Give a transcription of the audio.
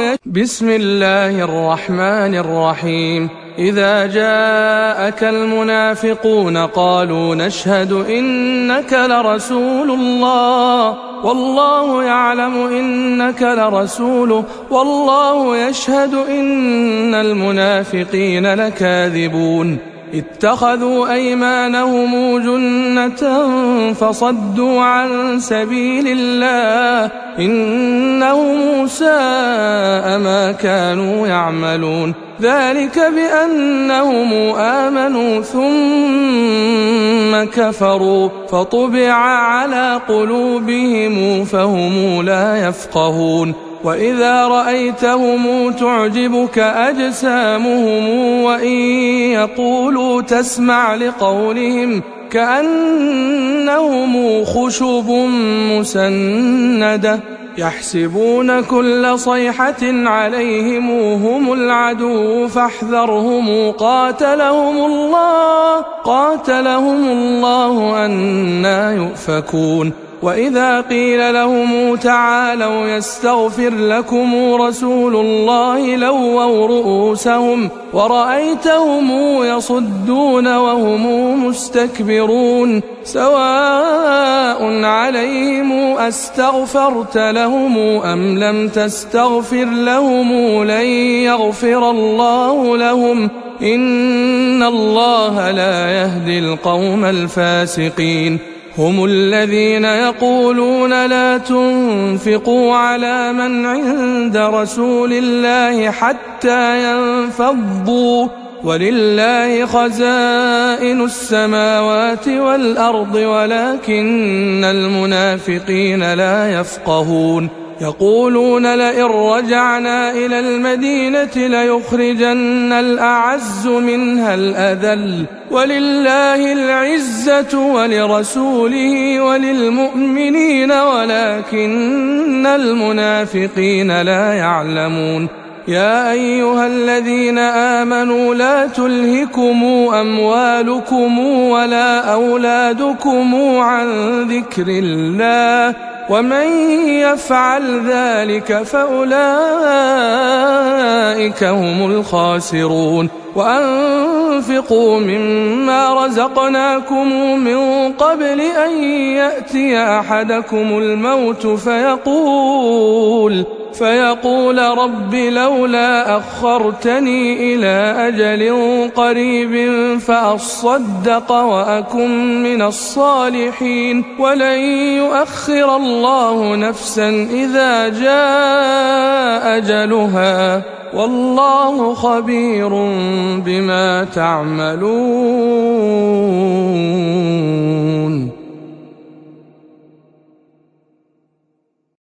بسم الله الرحمن الرحيم. إذا جاءك المنافقون قالوا نشهد إنك لرسول الله والله يعلم إنك لرسوله والله يشهد إن المنافقين لكاذبون. اتخذوا أيمانهم جنة فصدوا عن سبيل الله إنهم ساء ما كانوا يعملون. ذلك بأنهم آمنوا ثم كفروا فطبع على قلوبهم فهم لا يفقهون. وإذا رأيتهم تعجبك أجسامهم وإن يقولوا تسمع لقولهم كأنهم خشب مسندة يحسبون كل صيحة عليهم هم العدو فاحذرهم قاتلهم الله أنى يؤفكون. وإذا قيل لهم تعالوا يستغفر لكم رسول الله لووا رؤوسهم ورأيتهم يصدون وهم مستكبرون. سواء عليهم أستغفرت لهم أم لم تستغفر لهم لن يغفر الله لهم إن الله لا يهدي القوم الفاسقين. هم الذين يقولون لا تنفقوا على من عند رسول الله حتى ينفضوا ولله خزائن السماوات والأرض ولكن المنافقين لا يفقهون. يقولون لئن رجعنا إلى المدينة ليخرجن الأعز منها الأذل ولله العزة ولرسوله وللمؤمنين ولكن المنافقين لا يعلمون. يا أيها الذين آمنوا لا تلهكم أموالكم ولا أولادكم عن ذكر الله ومن يفعل ذلك فأولئك هم الخاسرون. وأنفقوا مما رزقناكم من قبل أن يأتي أحدكم الموت فيقول رب لولا أخرتني إلى أجل قريب فأصدق وأكن من الصالحين ولن يؤخر الله نفسا إذا جاء أجلها والله خبير بما تعملون.